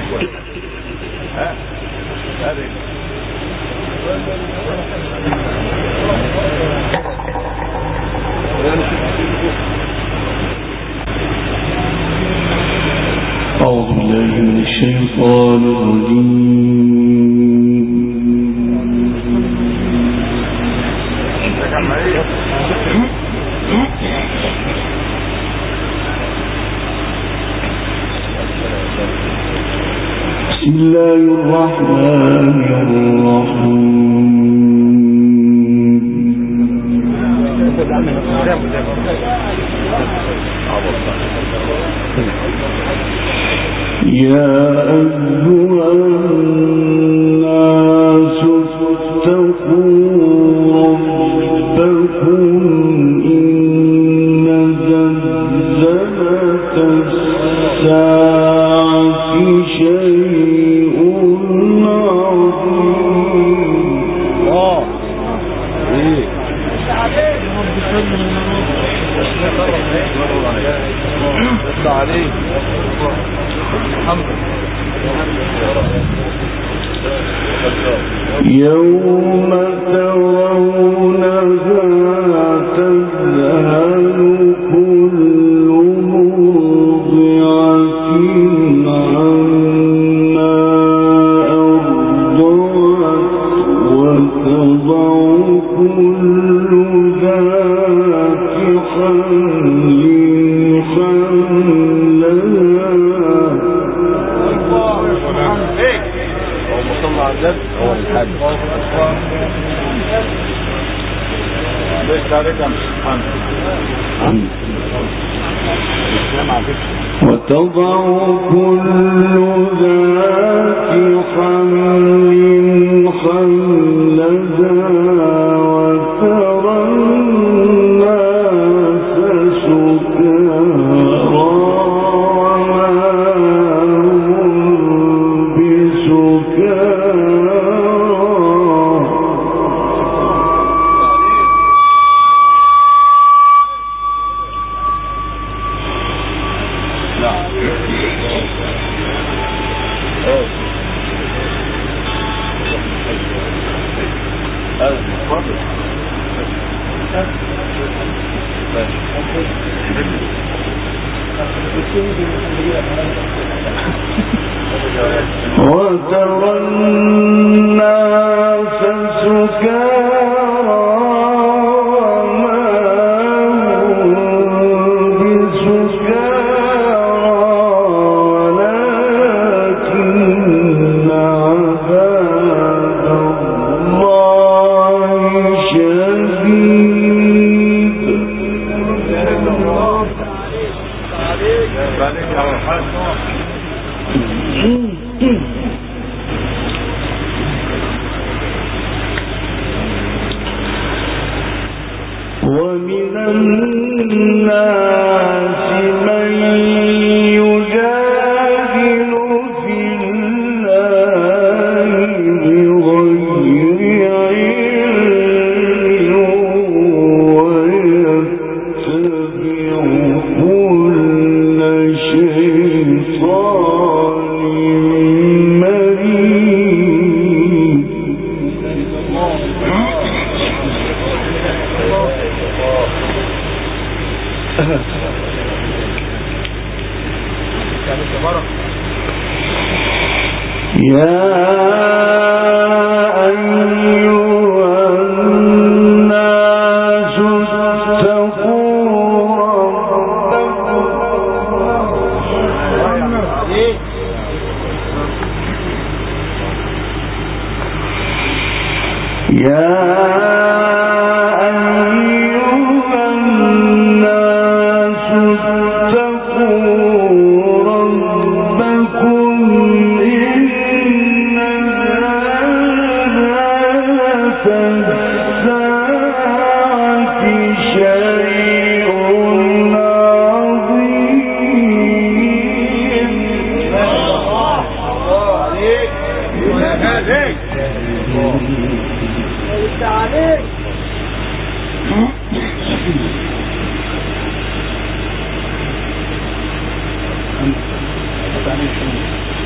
أعوذ بالله من الشيطان الرجيم. بسم الله الرحمن الرحيم. يا أيها الناس اتقوا ربكم إن زلزلة الساعة شيء عظيم. يوم ترونها تذهل كل مرضعة عما أرضعت وتضع كل ذات حمل هو الحاج وتضع كل ذات حمل حملها وترى الناس سكارى وما هم بسكارى وترى الناس سكارى وما هم بسكارى ولكن عذاب الله شديد. ومن الناس من يجادل في الله بغير علم ويتبع كل شيطان مريد. يا أيها الناس اتقوا ربكم. يا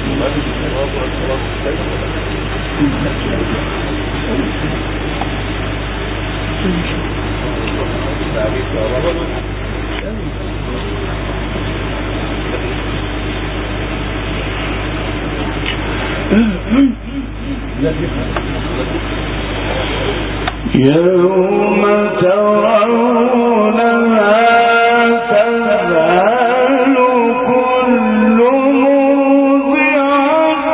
يوم ترونها تذهل كل مرضعة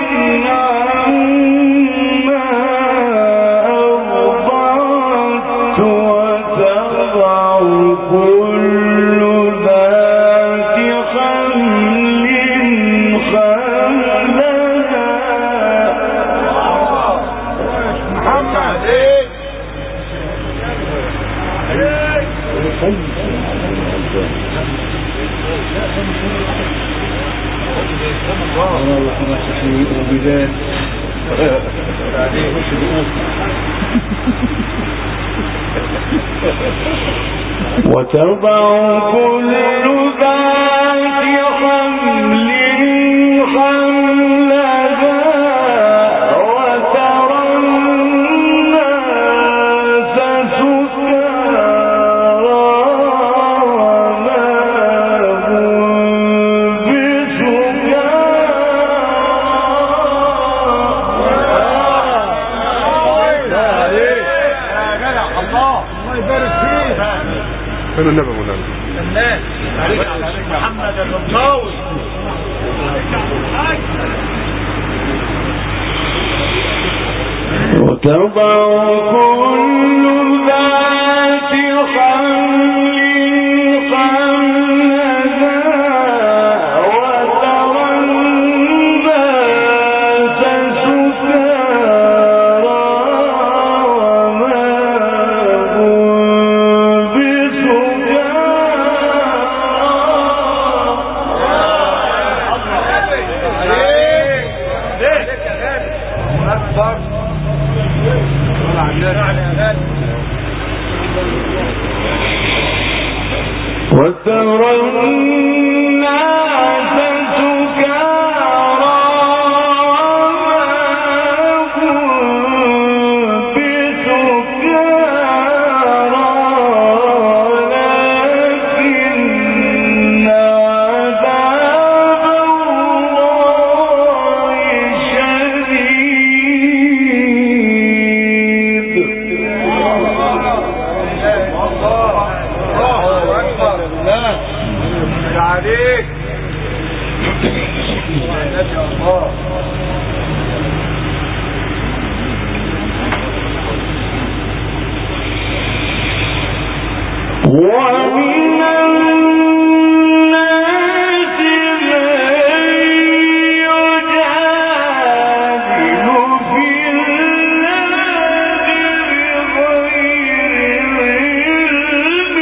عما أرضعت وتضع كل ذات حمل حملها. وتضع كل ذات حمل حملها وترى الناس سكارى وما هم فين النبي مولانا؟ الناس محمد الرماوي وتضع كل ذات حمل حملها وترى الناس سكارى وما هم وترى الناس سكارى وما هم بسكارى ولكن عذاب الله شديد. عليك الله ومن الناس من يجادل في الله بغير علم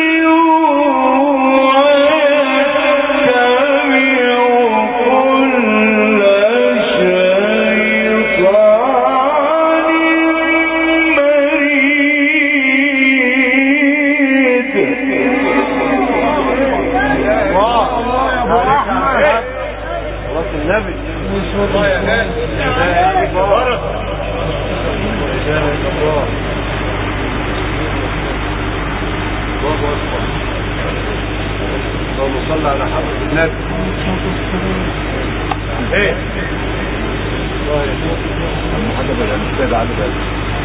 النبي الله يا غالي بارك الله اللهم صل على حضرة النبي. ايه الله يا محمد الأستاذ علي بقى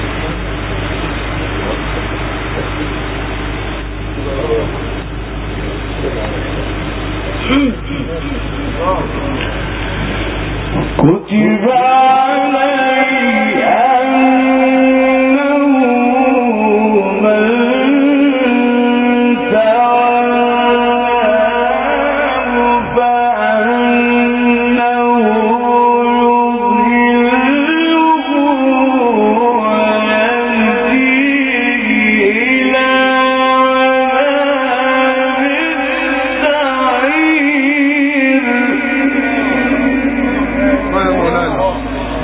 كتب عليه أنه من تعاه فأنه يضله ويهديه إلى عذاب السعير.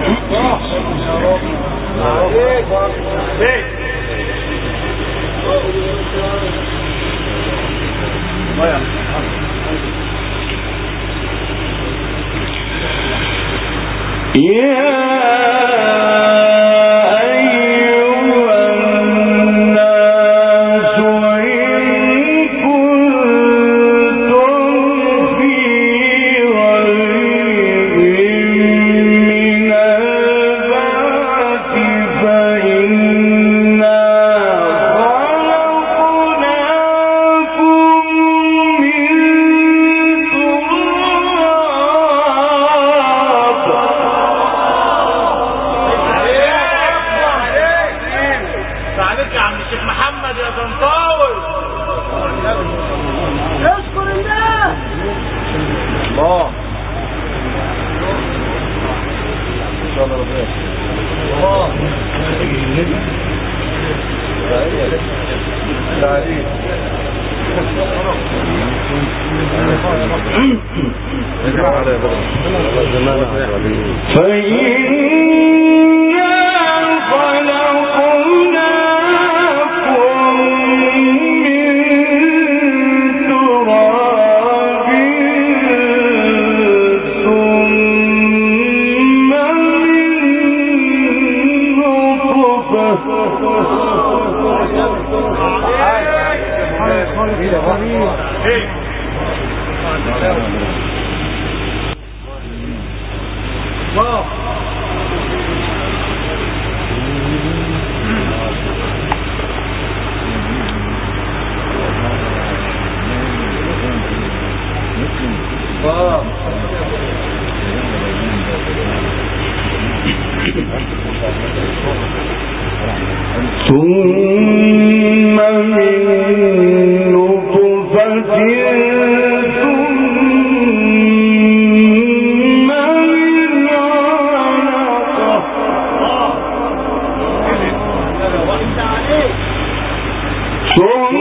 ثم من نطفة ثم من علقة ثم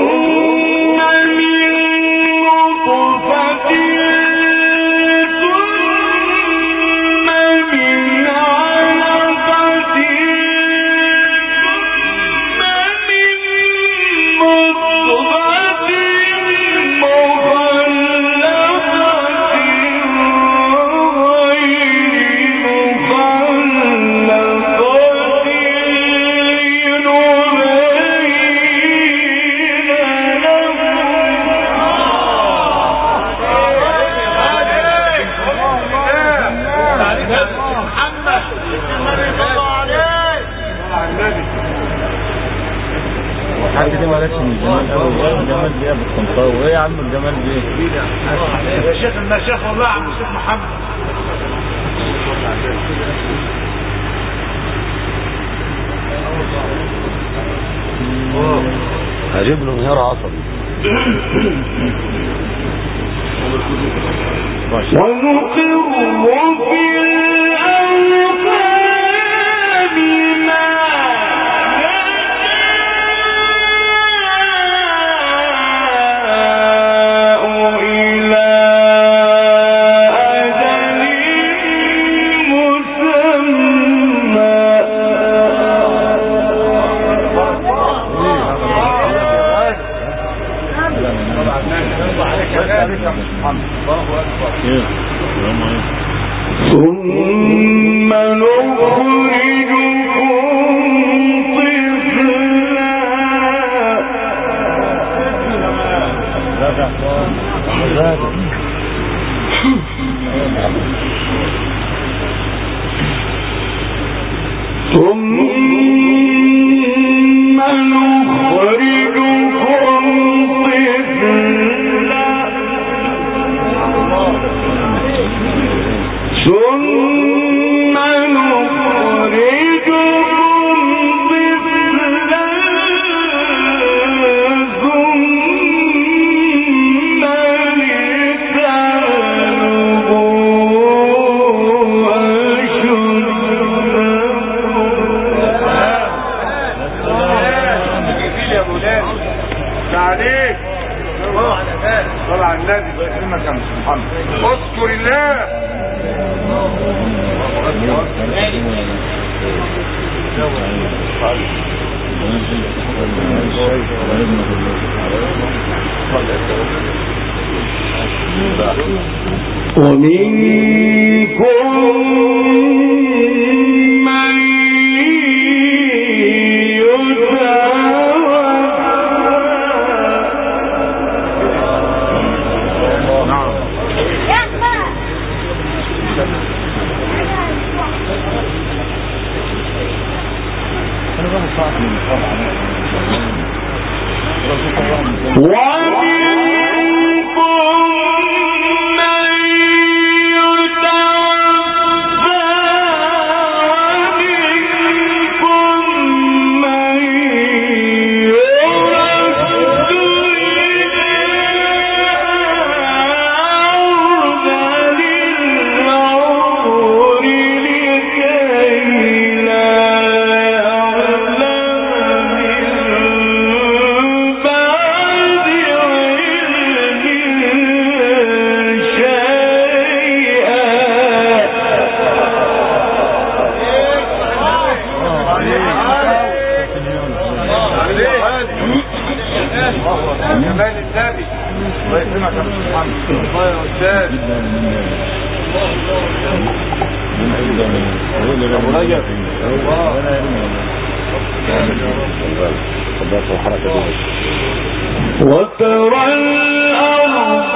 وايه يا عم الجمال دي يا شيخ المشايخ والله يا عم الشيخ محمد هجيب له انهيار عصبي ونقر في ثم نخرجكم طفلا ثم نخرجكم طفلا ثم نخرجكم طفلا ثم لتبلغوا أشدكم. عليك طلع النبي بيكرمك يا محمد اذكر الله ومنكم وترى الأرض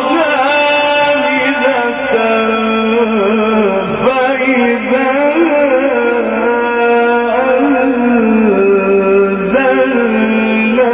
هامدة فإذا أنزلنا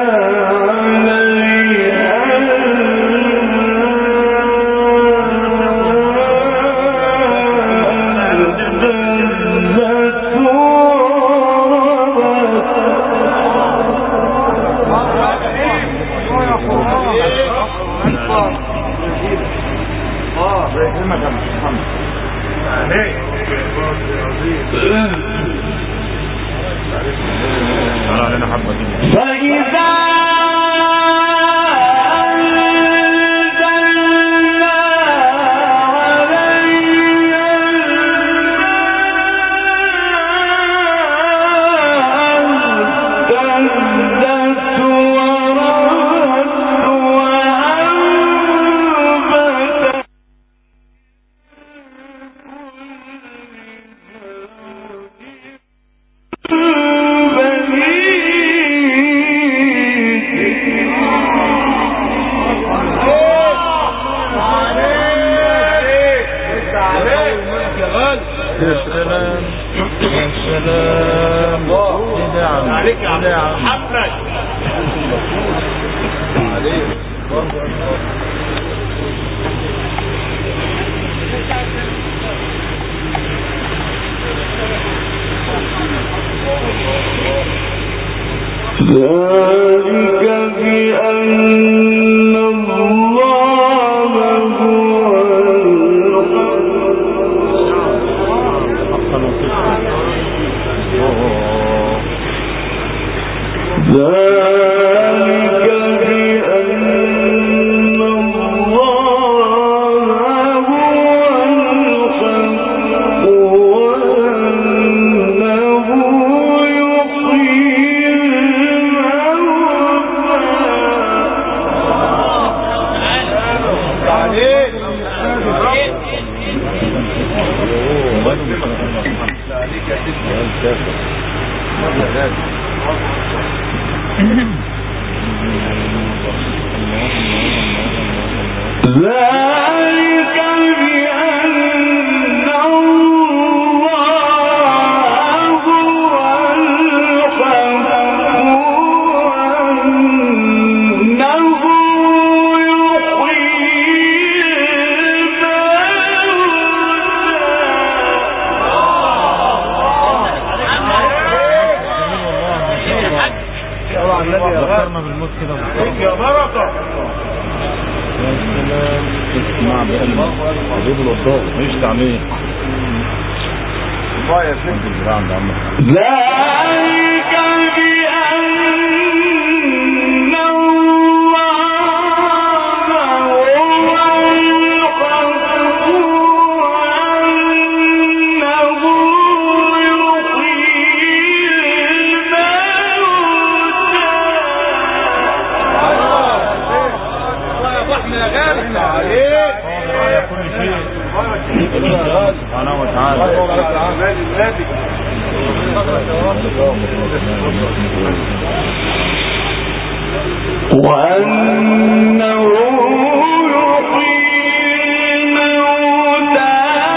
ذلك بأن الله هو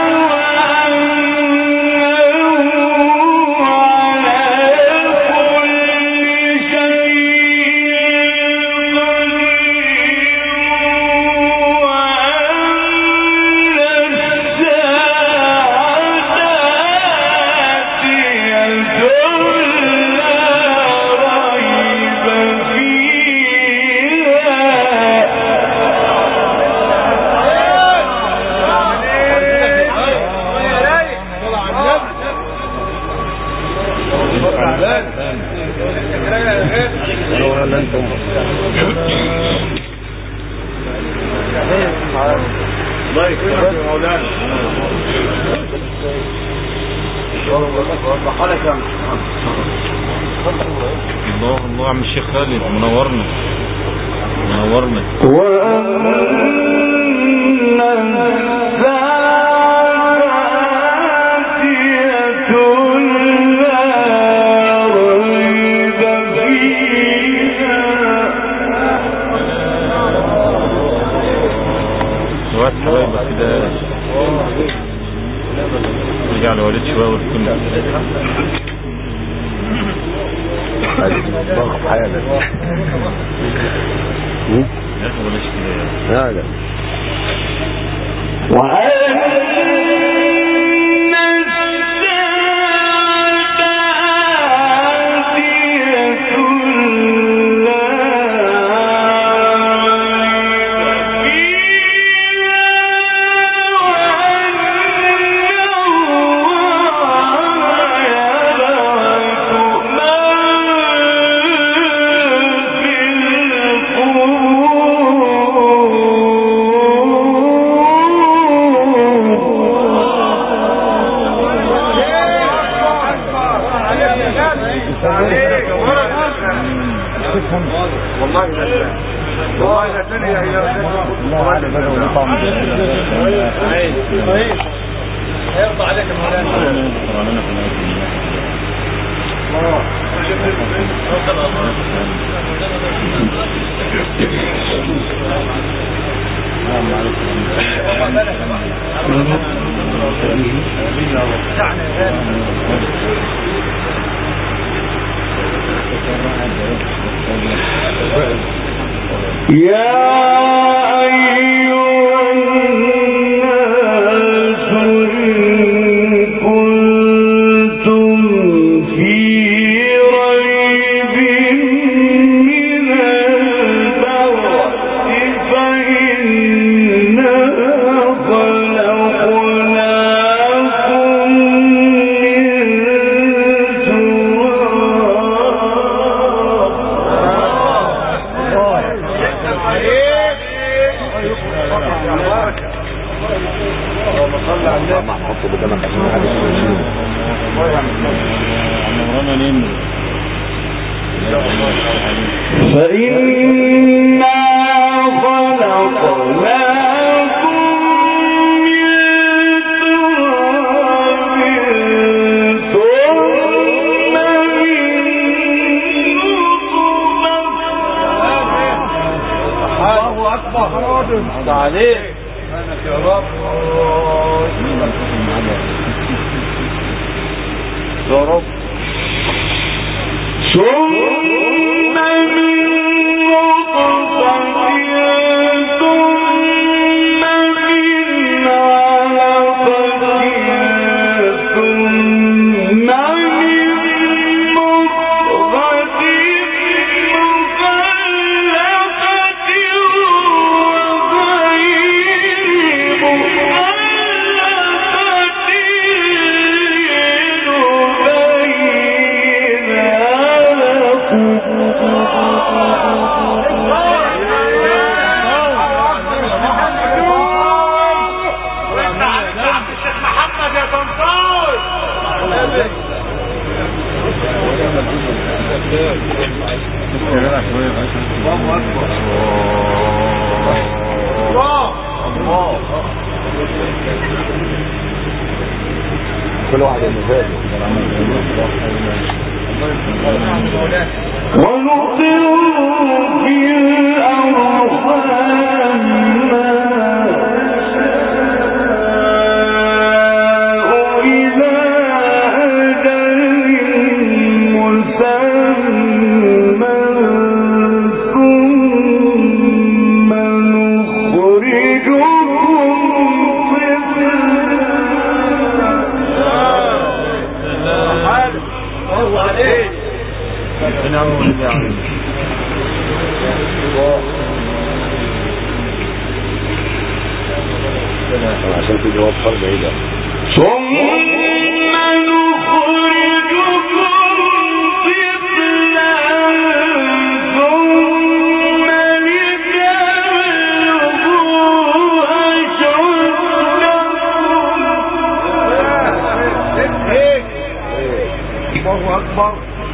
وأنه الله الله عم الشيخ خالد منورنا كده رجع لوالد شوية والكل ضغط حالك يا أخي بلاش كده لا هيرضى عليك مولانا. كل واحد المثال ونطلوا في عشان في جواب فرق بعيدة ثم نخرجكم طفلا ثم لتبلغوا أشدكم اكبر.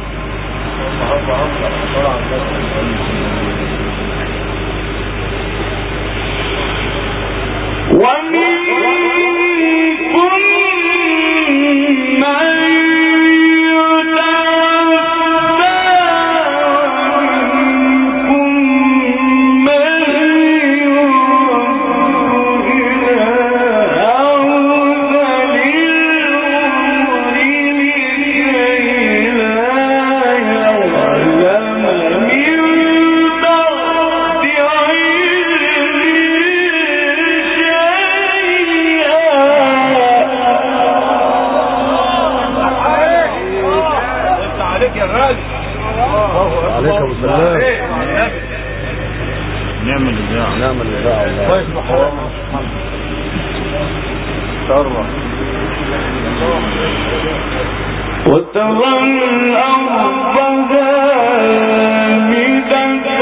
عليكم السلام. نعم الإذاعة. نعم الإذاعة. كويس محمد. شرف. وترى الأرض هامدة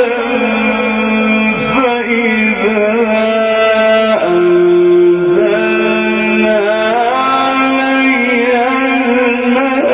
فإذا أنزلنا عليها الماء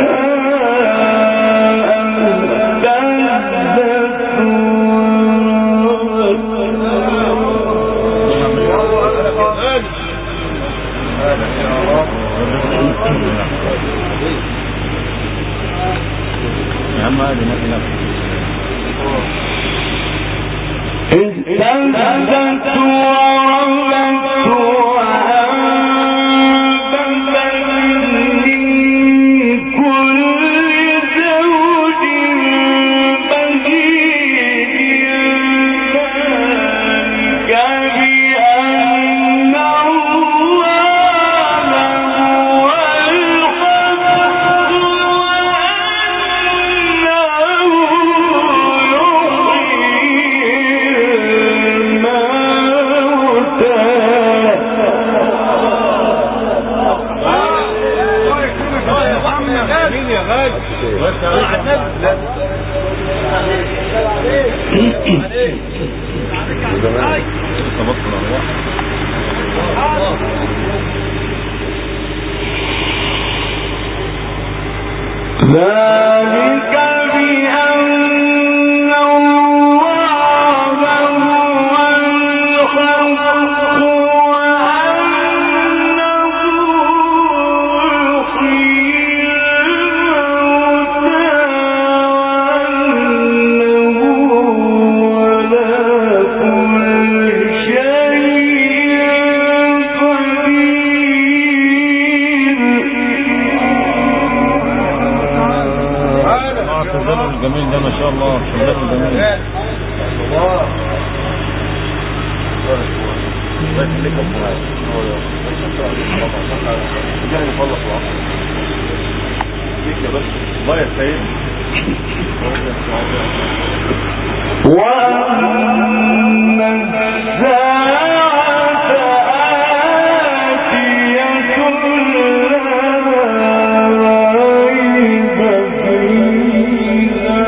اهتزت وربت وأنبتت من كل زوج بهيج ذلك بأن الله هو الحق ذلك بأن الله هو الحق وأنه يحيي الموتى وأنه على كل شيء قدير. الجميل ده ما شاء الله. الجميل. وأن الساعة آتية لا ريب فيها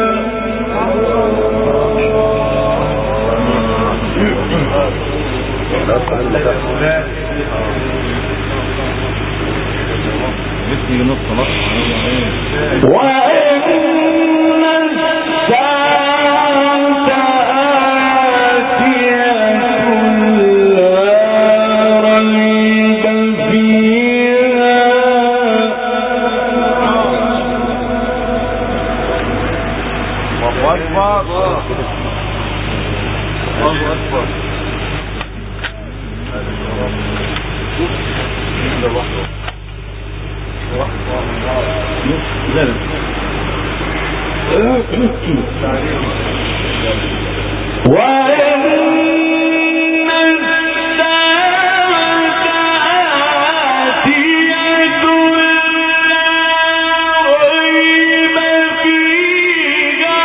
وإن الساعة آتية لا ريب فيها وإن الساعة آتية لا ريب فيها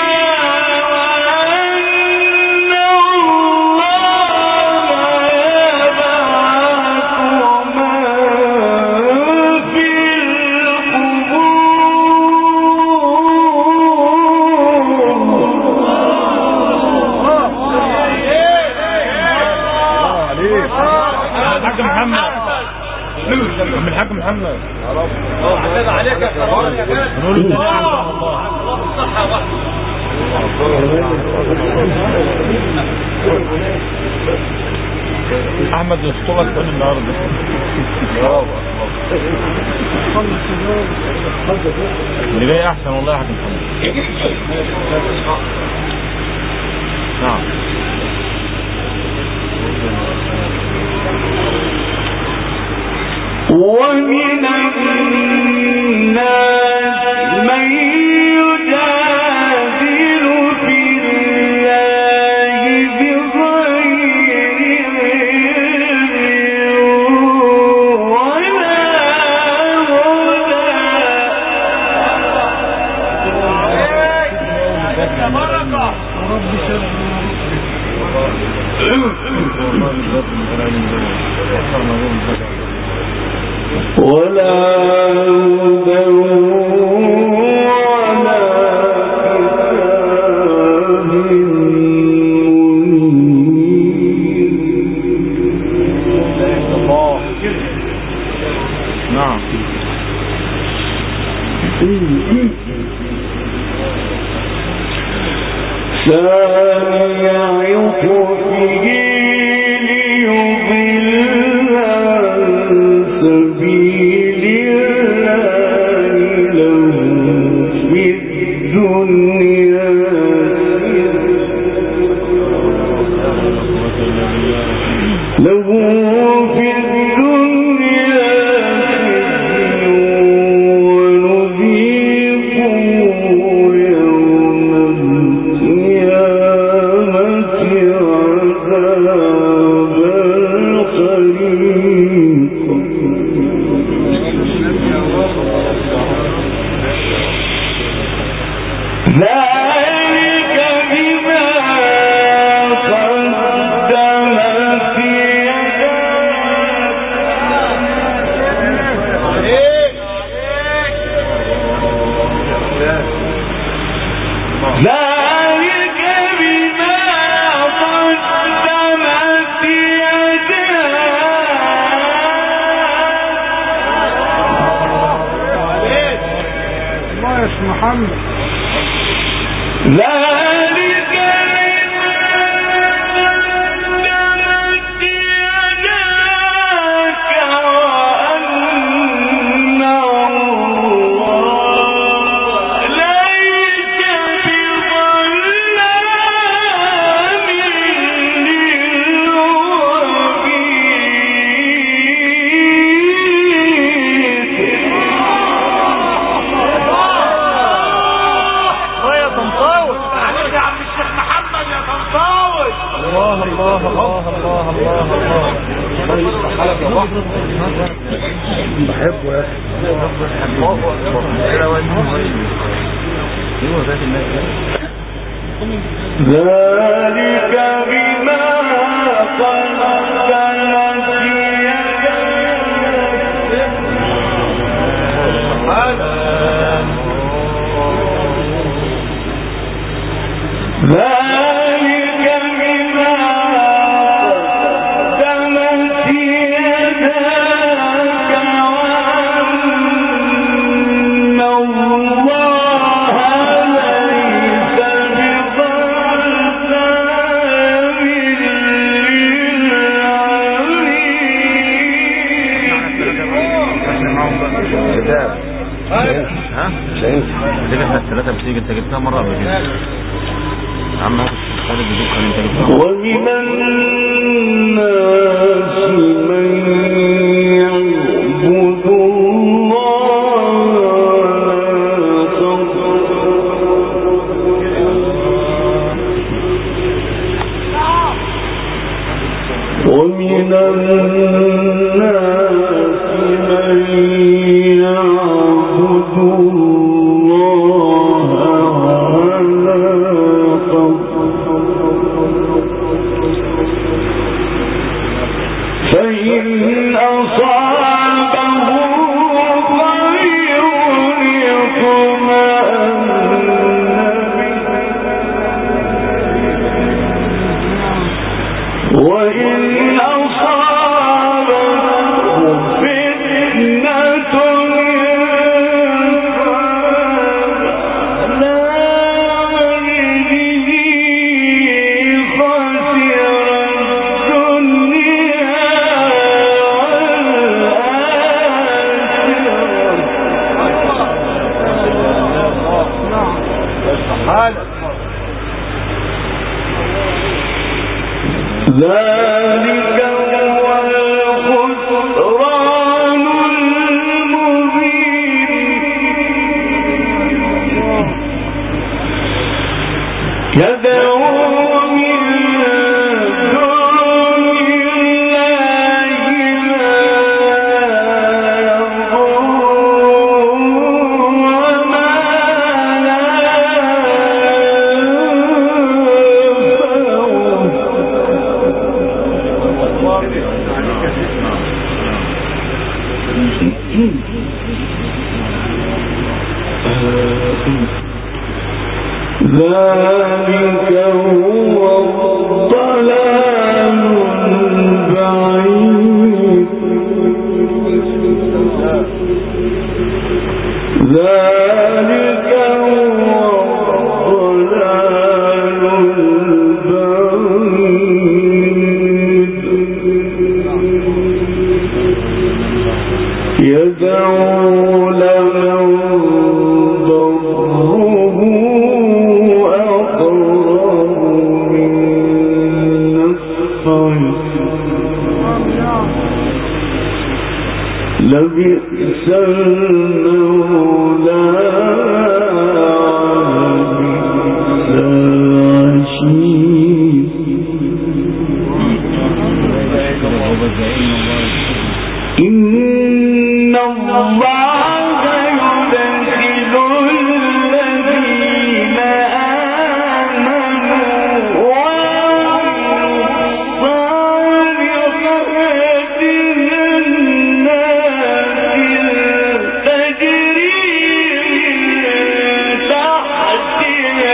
وأن الله يبعث من في القبور عم الحاج محمد عتاب عليك يا كرمان يا جاد. نقول له الله الله الصحة بقى. احمد يسطلك كل النهارده. اللي جاي احسن والله يا حاج محمد. نعم. ومن الناس من يجادل في الله بغير علم ولا هدى ولا كتاب منير. نعم. سامع يطفئ ليضل عن سبيل الله له في الدنيا ذلك بما قدمت يداك. ذلك بما قدمت يداك. الله يا شيخ محمد. ذلك قدمت يداك وأن الله ليس بظلام الله الله الله الله الله. بحبه يا ذلك بما قدمت يداك. ذلك بما قدمت يداك وأن الله ليس بظلام للعبيد. ها؟ مش انت احنا الثلاثة بتيجي انت جبتها مرة قبل كده. عم هات الخالد يدوك كان انت جبتها. ومن الناس من يعبد الله ومن الناس من يعبد الله على فإن ذلك هو الخسران المبين يدعو من دون الله ما يضر وما لا ذلك هو الضلال البعيد ذلك هو الضلال البعيد يدعو لمن ضره أقرب من نفعه لبئس المولى بئس العشير إن الله يدخل الذين آمنوا وعملوا الصالحات جنات تجري من تحتها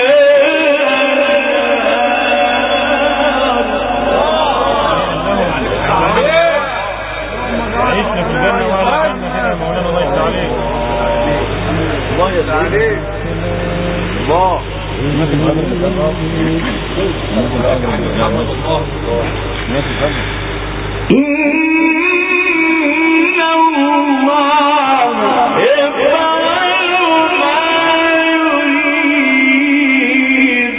عيشنا في الجنة ولا كنا كده يا مولانا الله يفتح عليك الله يفتح عليك الله إن الله يفعل ما يريد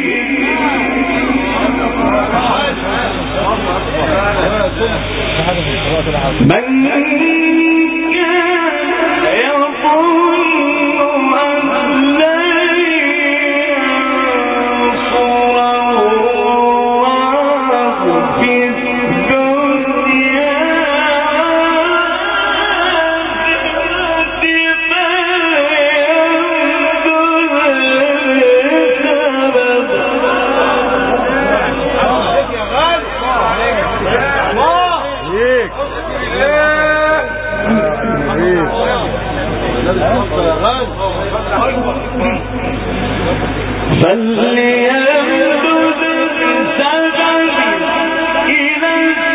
من كان يظن أن لن ينصره الله في الدنيا فليمدد بسبب إلى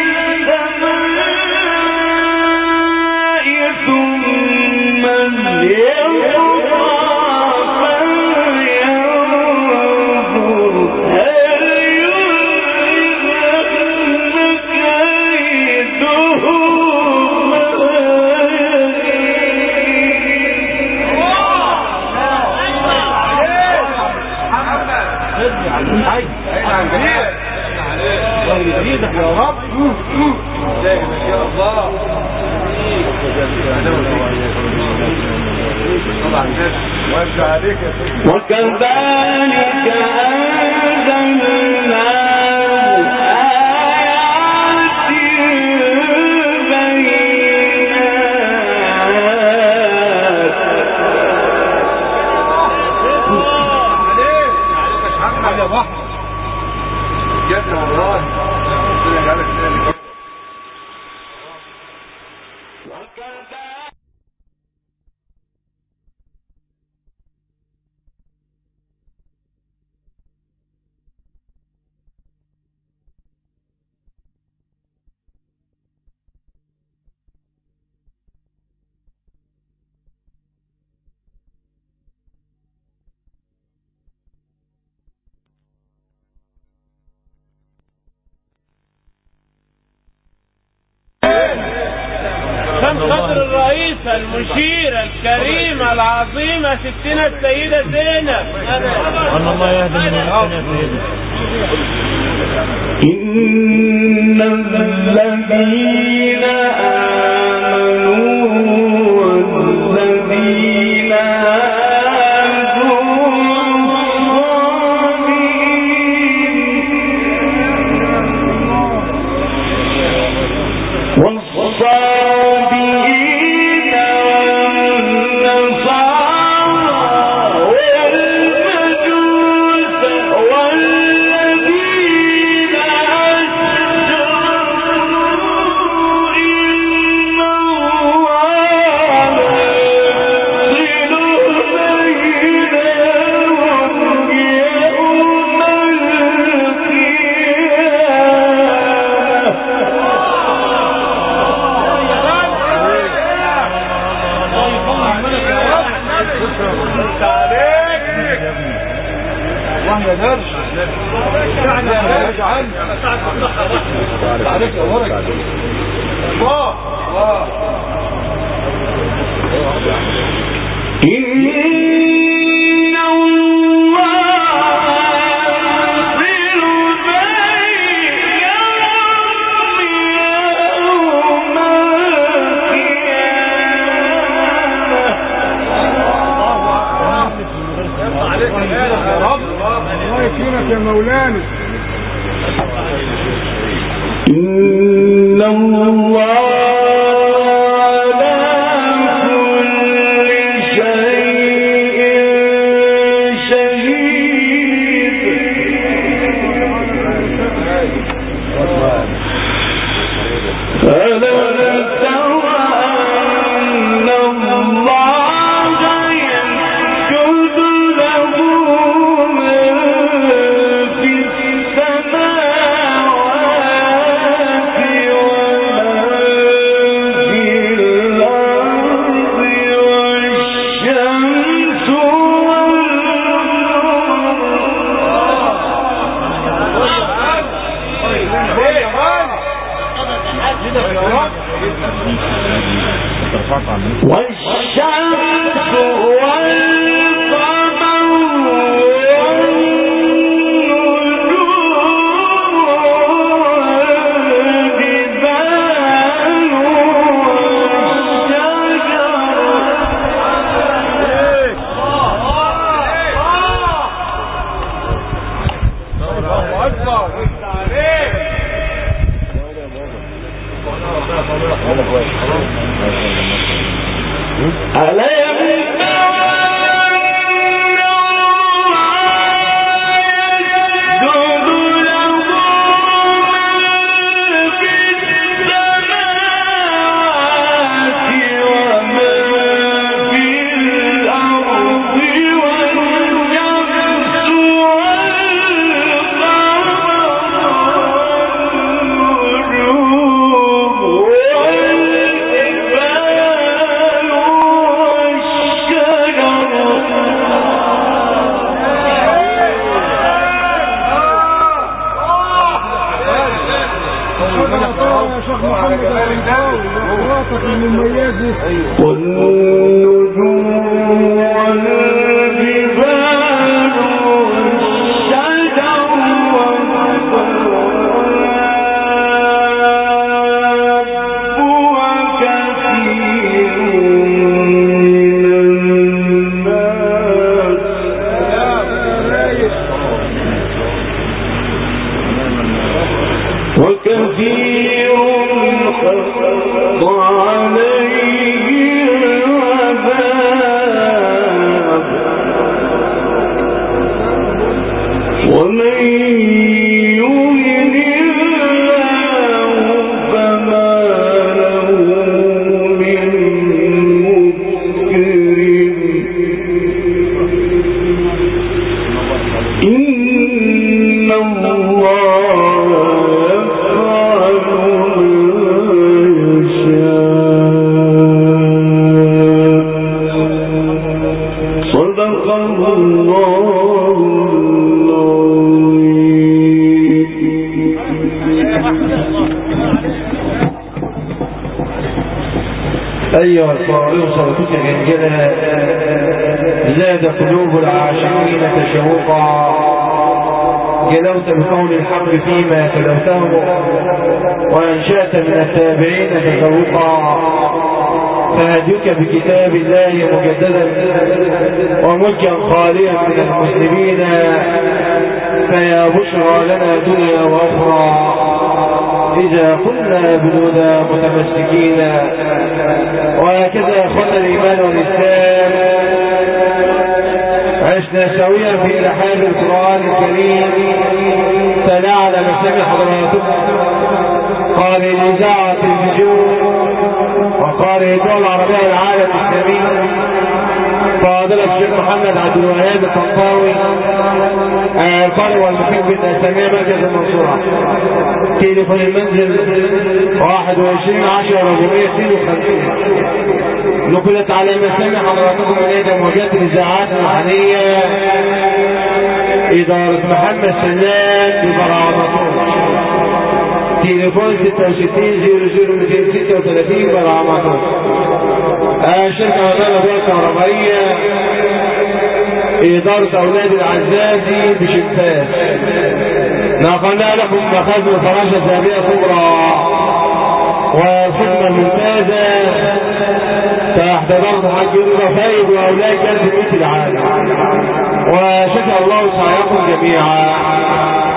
السماء ثم ليقطع فلينظر هل يذهبن كيده ما يزيدك يا رب يا الله وكذلك أنزلناه آيات بينات جد والله خاطر الرئيس المشير الكريم العظيمة ستنا السيدة زينب. الله يهدي من يا سيدي. إن الذين آمنوا والذين والصابئين والنصارى والمجوس والذين أشركوا إن الله يفصل بينهم يوم واحنا درش عليك اورك الله يا مولانا إن الله على كل شيء شهيد ألم تر أن الله يسجد له والشمس والقمر والنجوم والجبال وكثير حق عليه العذاب ومن يهن الله فما له من مكرم إن الله أيها الصالحون صوتك جنجلها زاد قلوب العاشقين تشوقا جلوت بقول الحق فيما تلوته وأنشأت من التابعين تفوقا فهديك بكتاب الله مجددا وملكا خاليا من المسلمين فيا بشرى لنا دنيا وأخرى إذا كنا بالهدى متمسكين. وهكذا أخونا الإيمان والإسلام عشنا سويا في رحاب القرآن الكريم تلا على مسامع حضراتكم قال الإذاعة التلفزيون وقال الدول العربية والعالم الإسلامي فاضل الشيخ محمد عبد الوهاب الطنطاوي القارئ والمقيم بالأسامية مركز المنصورة. تليفون المنزل 21 10 452 نقلت على مسامع حضراتكم من موجات الإذاعات المحلية إدارة محمد سلام ببرامة. تليفون 66 00 برامة. شركة مدينة بيئة كهربائية إدارة أولاد العزازي بشمتاز. نقلنا لكم مخازن الفراشة الذهبية كبرى وخدمة ممتازة تحت ضغط حاج يرضى فايد وأولاد كانت المثل العالم وشكر الله سعيكم جميعا.